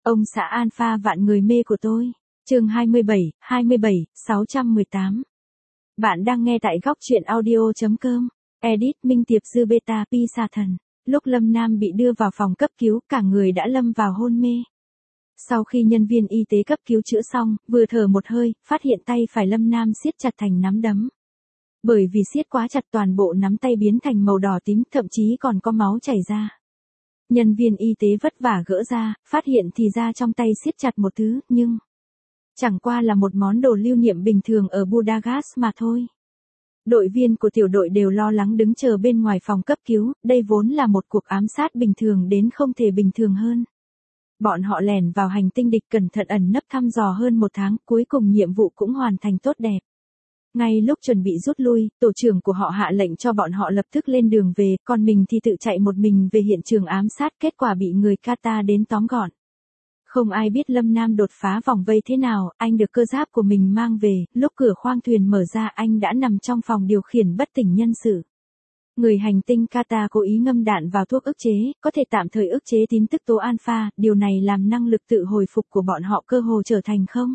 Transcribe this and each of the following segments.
Ông xã alpha vạn người mê của tôi. Chương 27, 618. Bạn đang nghe tại góc truyện audio.com. Edit Minh Tiệp Dư Beta Pi Sa Thần. Lúc Lâm Nam bị đưa vào phòng cấp cứu, cả người đã lâm vào hôn mê. Sau khi nhân viên y tế cấp cứu chữa xong, vừa thở một hơi, phát hiện tay phải Lâm Nam siết chặt thành nắm đấm. Bởi vì siết quá chặt, toàn bộ nắm tay biến thành màu đỏ tím, thậm chí còn có máu chảy ra. Nhân viên y tế vất vả gỡ ra, phát hiện thì ra trong tay siết chặt một thứ, nhưng chẳng qua là một món đồ lưu niệm bình thường ở Budapest mà thôi. Đội viên của tiểu đội đều lo lắng đứng chờ bên ngoài phòng cấp cứu, đây vốn là một cuộc ám sát bình thường đến không thể bình thường hơn. Bọn họ lẻn vào hành tinh địch cẩn thận ẩn nấp thăm dò hơn một tháng, cuối cùng nhiệm vụ cũng hoàn thành tốt đẹp. Ngay lúc chuẩn bị rút lui, tổ trưởng của họ hạ lệnh cho bọn họ lập tức lên đường về, còn mình thì tự chạy một mình về hiện trường ám sát, kết quả bị người Qatar đến tóm gọn. Không ai biết Lâm Nam đột phá vòng vây thế nào, anh được cơ giáp của mình mang về, lúc cửa khoang thuyền mở ra anh đã nằm trong phòng điều khiển bất tỉnh nhân sự. Người hành tinh Qatar cố ý ngâm đạn vào thuốc ức chế, có thể tạm thời ức chế tin tức tố alpha, điều này làm năng lực tự hồi phục của bọn họ cơ hồ trở thành không.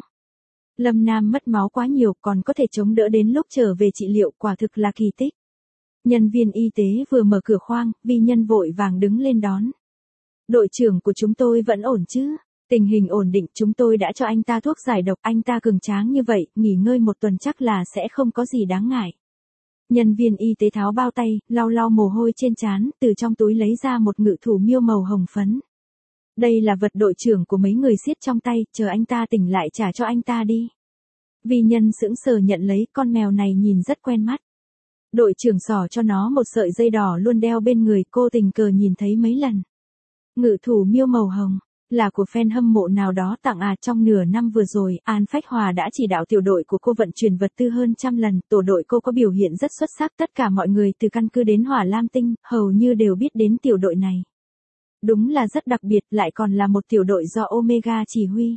Lâm Nam mất máu quá nhiều, còn có thể chống đỡ đến lúc trở về trị liệu, quả thực là kỳ tích. Nhân viên y tế vừa mở cửa khoang, vi nhân vội vàng đứng lên đón. Đội trưởng của chúng tôi vẫn ổn chứ? Tình hình ổn định, chúng tôi đã cho anh ta thuốc giải độc, anh ta cường tráng như vậy, nghỉ ngơi một tuần chắc là sẽ không có gì đáng ngại. Nhân viên y tế tháo bao tay, lau lau mồ hôi trên trán, từ trong túi lấy ra một ngự thủ miêu màu hồng phấn. Đây là vật đội trưởng của mấy người siết trong tay, chờ anh ta tỉnh lại trả cho anh ta đi. Vi nhân sững sờ nhận lấy, con mèo này nhìn rất quen mắt. Đội trưởng xỏ cho nó một sợi dây đỏ luôn đeo bên người, cô tình cờ nhìn thấy mấy lần. Ngự thủ miêu màu hồng, là của fan hâm mộ nào đó tặng à. Trong nửa năm vừa rồi, An Phách Hòa đã chỉ đạo tiểu đội của cô vận chuyển vật tư hơn 100 lần, tổ đội cô có biểu hiện rất xuất sắc, tất cả mọi người từ căn cứ đến Hỏa Lam Tinh, hầu như đều biết đến tiểu đội này. Đúng là rất đặc biệt, lại còn là một tiểu đội do Omega chỉ huy.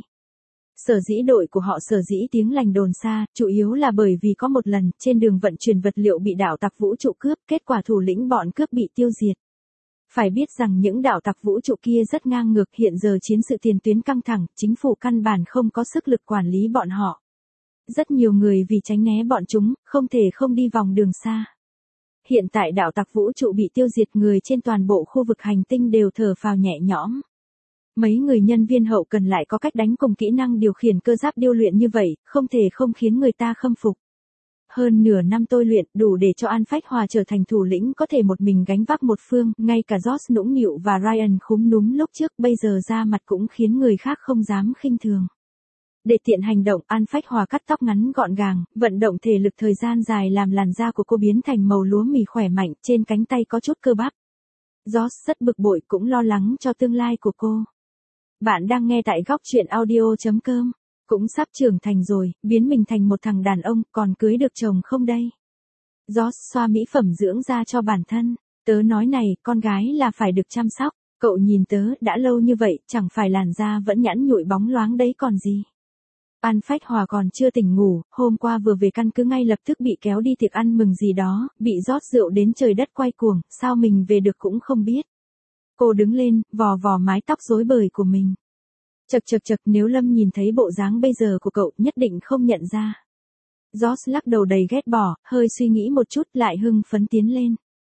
Sở dĩ đội của họ sở dĩ tiếng lành đồn xa, chủ yếu là bởi vì có một lần, trên đường vận chuyển vật liệu bị đạo tặc vũ trụ cướp, kết quả thủ lĩnh bọn cướp bị tiêu diệt. Phải biết rằng những đạo tặc vũ trụ kia rất ngang ngược, hiện giờ chiến sự tiền tuyến căng thẳng, chính phủ căn bản không có sức lực quản lý bọn họ. Rất nhiều người vì tránh né bọn chúng, không thể không đi vòng đường xa. Hiện tại đạo tặc vũ trụ bị tiêu diệt, người trên toàn bộ khu vực hành tinh đều thở phào nhẹ nhõm. Mấy người nhân viên hậu cần lại có cách đánh cùng kỹ năng điều khiển cơ giáp điêu luyện như vậy, không thể không khiến người ta khâm phục. Hơn nửa năm tôi luyện, đủ để cho An Phách Hòa trở thành thủ lĩnh, có thể một mình gánh vác một phương, ngay cả Josh nũng nịu và Ryan khúm núm lúc trước, bây giờ ra mặt cũng khiến người khác không dám khinh thường. Để tiện hành động, An Phách Hòa cắt tóc ngắn gọn gàng, vận động thể lực thời gian dài làm làn da của cô biến thành màu lúa mì khỏe mạnh, trên cánh tay có chút cơ bắp. Josh rất bực bội, cũng lo lắng cho tương lai của cô. Bạn đang nghe tại góc truyện audio.com. Cũng sắp trưởng thành rồi, biến mình thành một thằng đàn ông, còn cưới được chồng không đây? Josh xoa mỹ phẩm dưỡng da cho bản thân. Tớ nói này, con gái là phải được chăm sóc. Cậu nhìn tớ, đã lâu như vậy, chẳng phải làn da vẫn nhẵn nhụi bóng loáng đấy còn gì. An Phách Hòa còn chưa tỉnh ngủ, hôm qua vừa về căn cứ ngay lập tức bị kéo đi tiệc ăn mừng gì đó, bị rót rượu đến trời đất quay cuồng, sao mình về được cũng không biết. Cô đứng lên, vò vò mái tóc rối bời của mình. Chật, nếu Lâm nhìn thấy bộ dáng bây giờ của cậu, nhất định không nhận ra. Josh lắc đầu đầy ghét bỏ, hơi suy nghĩ một chút lại hưng phấn tiến lên.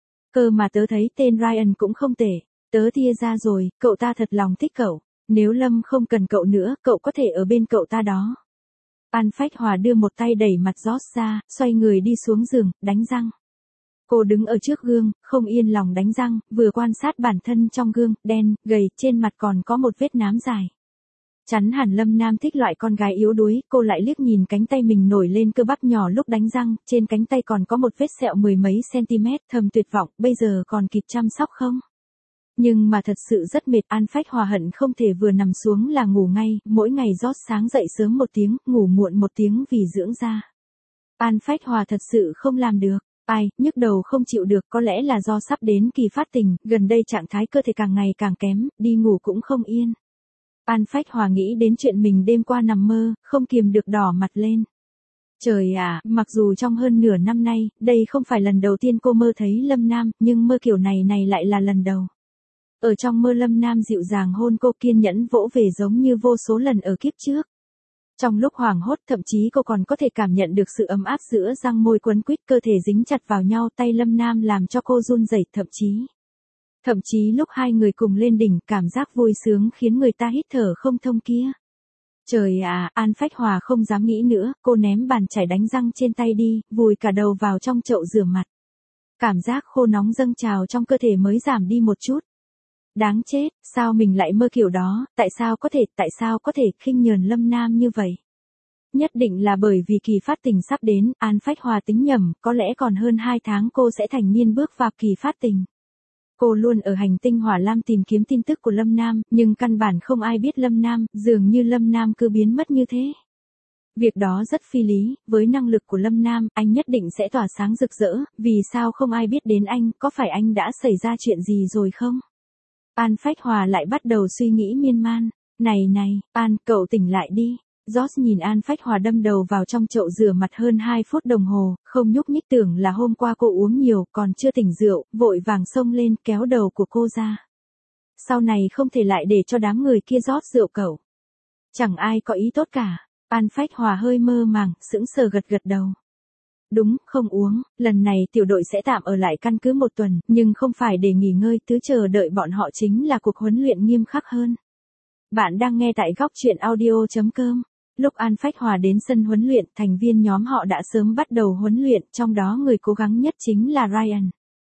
Cơ mà tớ thấy tên Ryan cũng không tệ, tớ tia ra rồi, cậu ta thật lòng thích cậu. Nếu Lâm không cần cậu nữa, cậu có thể ở bên cậu ta đó. An Phách Hòa đưa một tay đẩy mặt Josh ra, xoay người đi xuống giường, đánh răng. Cô đứng ở trước gương, không yên lòng đánh răng, vừa quan sát bản thân trong gương, đen, gầy, trên mặt còn có một vết nám dài. Chắn hẳn Lâm Nam thích loại con gái yếu đuối, cô lại liếc nhìn cánh tay mình nổi lên cơ bắp nhỏ lúc đánh răng, trên cánh tay còn có một vết sẹo mười mấy cm, thầm tuyệt vọng, bây giờ còn kịp chăm sóc không? Nhưng mà thật sự rất mệt, An Phách Hòa hận không thể vừa nằm xuống là ngủ ngay, mỗi ngày rót sáng dậy sớm một tiếng, ngủ muộn một tiếng vì dưỡng da. An Phách Hòa thật sự không làm được. Nhức đầu không chịu được, có lẽ là do sắp đến kỳ phát tình, gần đây trạng thái cơ thể càng ngày càng kém, đi ngủ cũng không yên. An Phách Hòa nghĩ đến chuyện mình đêm qua nằm mơ, không kiềm được đỏ mặt lên. Trời ạ, mặc dù trong hơn nửa năm nay, đây không phải lần đầu tiên cô mơ thấy Lâm Nam, nhưng mơ kiểu này lại là lần đầu. Ở trong mơ Lâm Nam dịu dàng hôn cô, kiên nhẫn vỗ về giống như vô số lần ở kiếp trước. Trong lúc hoảng hốt, thậm chí cô còn có thể cảm nhận được sự ấm áp giữa răng môi quấn quýt, cơ thể dính chặt vào nhau, tay Lâm Nam làm cho cô run rẩy, thậm chí lúc hai người cùng lên đỉnh, cảm giác vui sướng khiến người ta hít thở không thông kia. Trời à, An Phách Hòa không dám nghĩ nữa, cô ném bàn chải đánh răng trên tay đi, vùi cả đầu vào trong chậu rửa mặt. Cảm giác khô nóng dâng trào trong cơ thể mới giảm đi một chút. Đáng chết, sao mình lại mơ kiểu đó, tại sao có thể khinh nhờn Lâm Nam như vậy? Nhất định là bởi vì kỳ phát tình sắp đến, An Phách Hòa tính nhầm, có lẽ còn hơn 2 tháng cô sẽ thành niên bước vào kỳ phát tình. Cô luôn ở hành tinh Hỏa Lam tìm kiếm tin tức của Lâm Nam, nhưng căn bản không ai biết Lâm Nam, dường như Lâm Nam cứ biến mất như thế. Việc đó rất phi lý, với năng lực của Lâm Nam, anh nhất định sẽ tỏa sáng rực rỡ, vì sao không ai biết đến anh, có phải anh đã xảy ra chuyện gì rồi không? An Phách Hòa lại bắt đầu suy nghĩ miên man. Này, An, cậu tỉnh lại đi. George nhìn An Phách Hòa đâm đầu vào trong chậu rửa mặt hơn 2 phút đồng hồ, không nhúc nhích, tưởng là hôm qua cô uống nhiều, còn chưa tỉnh rượu, vội vàng xông lên kéo đầu của cô ra. Sau này không thể lại để cho đám người kia rót rượu cậu. Chẳng ai có ý tốt cả. An Phách Hòa hơi mơ màng, sững sờ gật đầu. Đúng, không uống, lần này tiểu đội sẽ tạm ở lại căn cứ 1 tuần, nhưng không phải để nghỉ ngơi, thứ chờ đợi bọn họ chính là cuộc huấn luyện nghiêm khắc hơn. Bạn đang nghe tại góc truyện audio.com. Lúc An Phách Hòa đến sân huấn luyện, thành viên nhóm họ đã sớm bắt đầu huấn luyện, trong đó người cố gắng nhất chính là Ryan.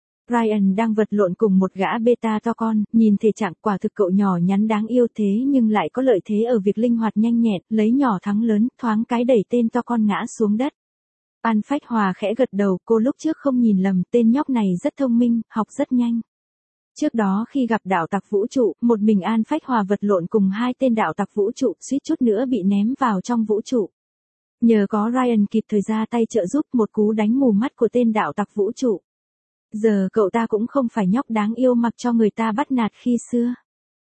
Ryan đang vật lộn cùng một gã beta to con, nhìn thể trạng quả thực cậu nhỏ nhắn đáng yêu thế nhưng lại có lợi thế ở việc linh hoạt nhanh nhẹn, lấy nhỏ thắng lớn, thoáng cái đẩy tên to con ngã xuống đất. An Phách Hòa khẽ gật đầu, cô lúc trước không nhìn lầm, tên nhóc này rất thông minh, học rất nhanh. Trước đó khi gặp đạo tặc vũ trụ, một mình An Phách Hòa vật lộn cùng 2 tên đạo tặc vũ trụ, suýt chút nữa bị ném vào trong vũ trụ. Nhờ có Ryan kịp thời ra tay trợ giúp, một cú đánh mù mắt của tên đạo tặc vũ trụ. Giờ cậu ta cũng không phải nhóc đáng yêu mặc cho người ta bắt nạt khi xưa.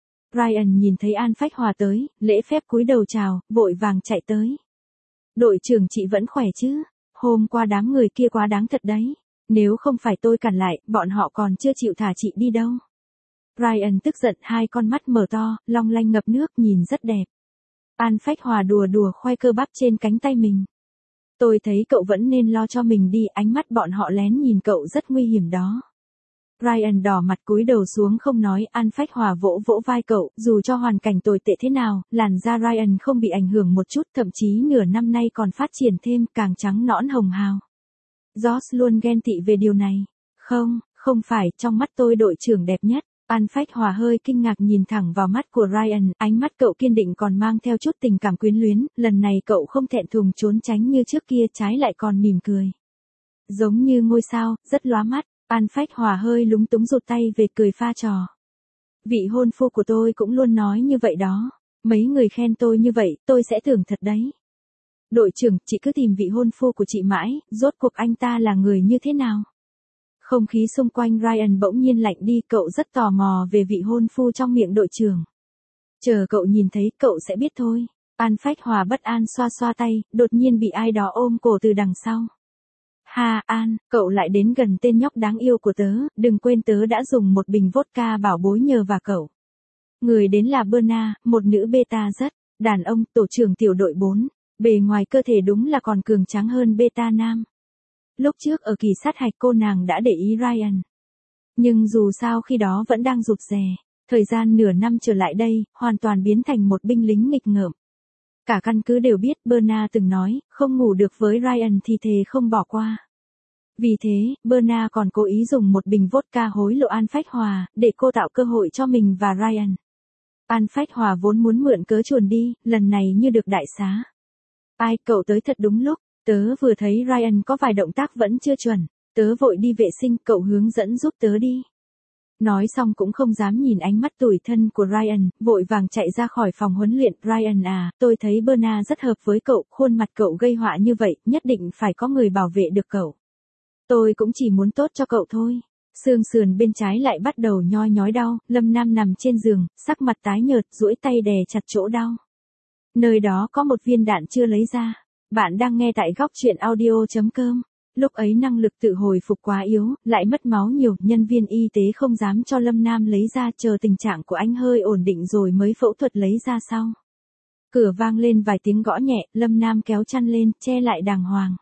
Ryan nhìn thấy An Phách Hòa tới, lễ phép cúi đầu chào, vội vàng chạy tới. Đội trưởng, chị vẫn khỏe chứ? Hôm qua đám người kia quá đáng thật đấy. Nếu không phải tôi cản lại, bọn họ còn chưa chịu thả chị đi đâu. Ryan tức giận, 2 con mắt mở to, long lanh ngập nước, nhìn rất đẹp. An Phách Hòa đùa khoe cơ bắp trên cánh tay mình. Tôi thấy cậu vẫn nên lo cho mình đi, ánh mắt bọn họ lén nhìn cậu rất nguy hiểm đó. Ryan đỏ mặt cúi đầu xuống không nói. An Phách Hòa vỗ vai cậu, dù cho hoàn cảnh tồi tệ thế nào, làn da Ryan không bị ảnh hưởng một chút, thậm chí nửa năm nay còn phát triển thêm, càng trắng nõn hồng hào. George luôn ghen tị về điều này. Không phải, trong mắt tôi đội trưởng đẹp nhất. An Phách Hòa hơi kinh ngạc nhìn thẳng vào mắt của Ryan, ánh mắt cậu kiên định còn mang theo chút tình cảm quyến luyến, lần này cậu không thẹn thùng trốn tránh như trước kia, trái lại còn mỉm cười. Giống như ngôi sao, rất lóa mắt. An Phách Hòa hơi lúng túng rụt tay về, cười pha trò. Vị hôn phu của tôi cũng luôn nói như vậy đó. Mấy người khen tôi như vậy, tôi sẽ thưởng thật đấy. Đội trưởng, chị cứ tìm vị hôn phu của chị mãi, rốt cuộc anh ta là người như thế nào? Không khí xung quanh Ryan bỗng nhiên lạnh đi, cậu rất tò mò về vị hôn phu trong miệng đội trưởng. Chờ cậu nhìn thấy, cậu sẽ biết thôi. An Phách Hòa bất an xoa xoa tay, đột nhiên bị ai đó ôm cổ từ đằng sau. Ha An, cậu lại đến gần tên nhóc đáng yêu của tớ, đừng quên tớ đã dùng một bình vodka bảo bối nhờ và cậu. Người đến là Berna, một nữ beta rất đàn ông, tổ trưởng tiểu đội 4, bề ngoài cơ thể đúng là còn cường tráng hơn beta nam. Lúc trước ở kỳ sát hạch cô nàng đã để ý Ryan. Nhưng dù sao khi đó vẫn đang rụt rè, thời gian nửa năm trở lại đây, hoàn toàn biến thành một binh lính nghịch ngợm. Cả căn cứ đều biết, Berna từng nói, không ngủ được với Ryan thì thề không bỏ qua. Vì thế, Berna còn cố ý dùng một bình vodka hối lộ An Phách Hòa, để cô tạo cơ hội cho mình và Ryan. An Phách Hòa vốn muốn mượn cớ chuồn đi, lần này như được đại xá. Ai, cậu tới thật đúng lúc, tớ vừa thấy Ryan có vài động tác vẫn chưa chuẩn, tớ vội đi vệ sinh, cậu hướng dẫn giúp tớ đi. Nói xong cũng không dám nhìn ánh mắt tủi thân của Ryan, vội vàng chạy ra khỏi phòng huấn luyện. Ryan à, tôi thấy Berna rất hợp với cậu, khuôn mặt cậu gây họa như vậy, nhất định phải có người bảo vệ được cậu. Tôi cũng chỉ muốn tốt cho cậu thôi. Xương sườn bên trái lại bắt đầu nhoi nhói đau, Lâm Nam nằm trên giường, sắc mặt tái nhợt, duỗi tay đè chặt chỗ đau. Nơi đó có một viên đạn chưa lấy ra. Bạn đang nghe tại góc truyện audio.com. Lúc ấy năng lực tự hồi phục quá yếu, lại mất máu nhiều, nhân viên y tế không dám cho Lâm Nam lấy ra, chờ tình trạng của anh hơi ổn định rồi mới phẫu thuật lấy ra sau. Cửa vang lên vài tiếng gõ nhẹ, Lâm Nam kéo chăn lên, che lại đàng hoàng.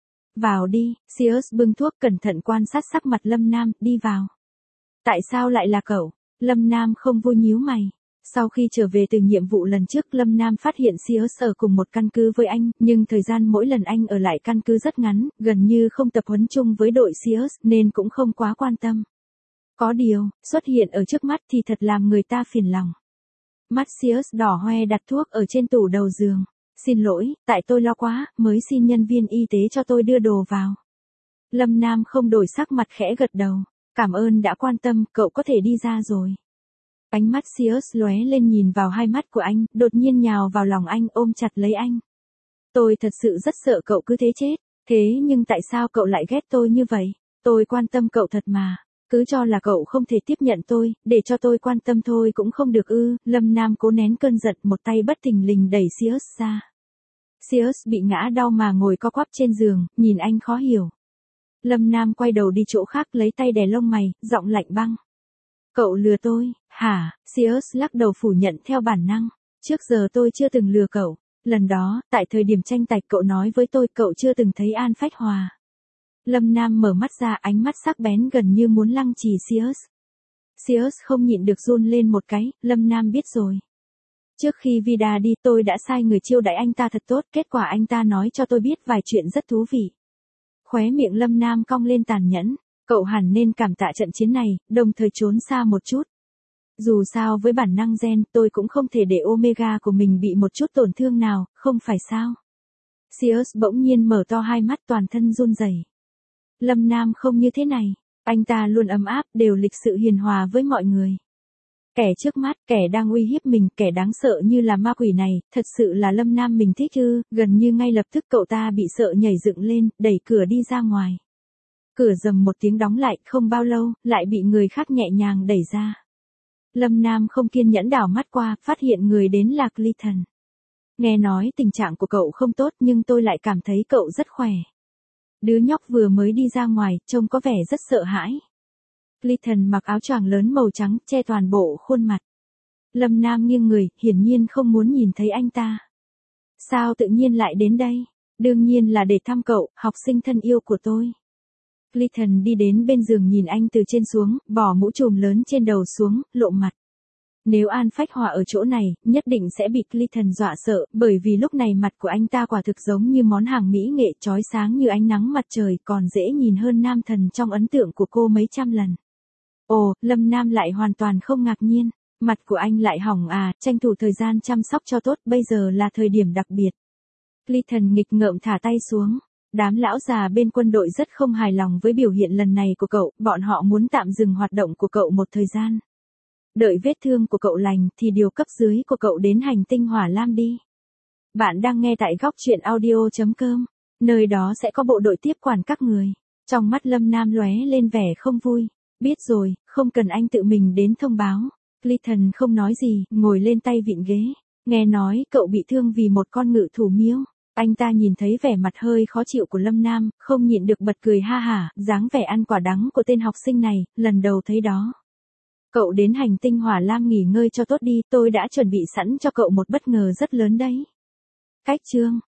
Vào đi, Sears bưng thuốc cẩn thận quan sát sắc mặt Lâm Nam, đi vào. Tại sao lại là cậu? Lâm Nam không vui nhíu mày. Sau khi trở về từ nhiệm vụ lần trước, Lâm Nam phát hiện Sears ở cùng một căn cứ với anh, nhưng thời gian mỗi lần anh ở lại căn cứ rất ngắn, gần như không tập huấn chung với đội Sears, nên cũng không quá quan tâm. Có điều, xuất hiện ở trước mắt thì thật làm người ta phiền lòng. Mắt Sears đỏ hoe đặt thuốc ở trên tủ đầu giường. Xin lỗi, tại tôi lo quá, mới xin nhân viên y tế cho tôi đưa đồ vào. Lâm Nam không đổi sắc mặt, khẽ gật đầu. Cảm ơn đã quan tâm, cậu có thể đi ra rồi. Ánh mắt Sears lóe lên nhìn vào hai mắt của anh, đột nhiên nhào vào lòng anh, ôm chặt lấy anh. Tôi thật sự rất sợ cậu cứ thế chết, thế nhưng tại sao cậu lại ghét tôi như vậy? Tôi quan tâm cậu thật mà. Cứ cho là cậu không thể tiếp nhận tôi, để cho tôi quan tâm thôi cũng không được ư? Lâm Nam cố nén cơn giận, một tay bất thình lình đẩy Sears ra. Sears bị ngã đau mà ngồi co quắp trên giường, nhìn anh khó hiểu. Lâm Nam quay đầu đi chỗ khác, lấy tay đè lông mày, giọng lạnh băng. Cậu lừa tôi, hả? Sears lắc đầu phủ nhận theo bản năng. Trước giờ tôi chưa từng lừa cậu. Lần đó, tại thời điểm tranh tài cậu nói với tôi cậu chưa từng thấy An Phách Hòa. Lâm Nam mở mắt ra, ánh mắt sắc bén gần như muốn lăng trì Sears. Sears không nhịn được run lên một cái, Lâm Nam biết rồi. Trước khi Vida đi tôi đã sai người chiêu đãi anh ta thật tốt, kết quả anh ta nói cho tôi biết vài chuyện rất thú vị. Khóe miệng Lâm Nam cong lên tàn nhẫn. Cậu hẳn nên cảm tạ trận chiến này, đồng thời trốn xa một chút. Dù sao với bản năng gen, tôi cũng không thể để Omega của mình bị một chút tổn thương nào, không phải sao? Sears bỗng nhiên mở to hai mắt, toàn thân run rẩy. Lâm Nam không như thế này, anh ta luôn ấm áp, đều lịch sự hiền hòa với mọi người. Kẻ trước mắt, kẻ đang uy hiếp mình, kẻ đáng sợ như là ma quỷ này, thật sự là Lâm Nam mình thích ư? Gần như ngay lập tức cậu ta bị sợ nhảy dựng lên, đẩy cửa đi ra ngoài. Cửa rầm một tiếng đóng lại, không bao lâu, lại bị người khác nhẹ nhàng đẩy ra. Lâm Nam không kiên nhẫn đảo mắt qua, phát hiện người đến là Clayton. Nghe nói tình trạng của cậu không tốt nhưng tôi lại cảm thấy cậu rất khỏe. Đứa nhóc vừa mới đi ra ngoài, trông có vẻ rất sợ hãi. Clayton mặc áo choàng lớn màu trắng, che toàn bộ khuôn mặt. Lâm Nam nghiêng người, hiển nhiên không muốn nhìn thấy anh ta. Sao tự nhiên lại đến đây? Đương nhiên là để thăm cậu, học sinh thân yêu của tôi. Clayton đi đến bên giường nhìn anh từ trên xuống, bỏ mũ trùm lớn trên đầu xuống, lộ mặt. Nếu An Phách Hòa ở chỗ này, nhất định sẽ bị Clayton dọa sợ, bởi vì lúc này mặt của anh ta quả thực giống như món hàng mỹ nghệ, chói sáng như ánh nắng mặt trời, còn dễ nhìn hơn nam thần trong ấn tượng của cô mấy trăm lần. Ồ, Lâm Nam lại hoàn toàn không ngạc nhiên. Mặt của anh lại hỏng à, tranh thủ thời gian chăm sóc cho tốt, bây giờ là thời điểm đặc biệt. Clayton nghịch ngợm thả tay xuống. Đám lão già bên quân đội rất không hài lòng với biểu hiện lần này của cậu, bọn họ muốn tạm dừng hoạt động của cậu một thời gian. Đợi vết thương của cậu lành thì điều cấp dưới của cậu đến hành tinh Hỏa Lam đi. Bạn đang nghe tại góc truyện audio.com, nơi đó sẽ có bộ đội tiếp quản các người. Trong mắt Lâm Nam lóe lên vẻ không vui. Biết rồi, không cần anh tự mình đến thông báo. Clayton không nói gì, ngồi lên tay vịn ghế. Nghe nói cậu bị thương vì một con ngự thú miêu. Anh ta nhìn thấy vẻ mặt hơi khó chịu của Lâm Nam, không nhịn được bật cười ha hả, dáng vẻ ăn quả đắng của tên học sinh này, lần đầu thấy đó. Cậu đến hành tinh Hỏa Lam nghỉ ngơi cho tốt đi, tôi đã chuẩn bị sẵn cho cậu một bất ngờ rất lớn đấy. Cách chương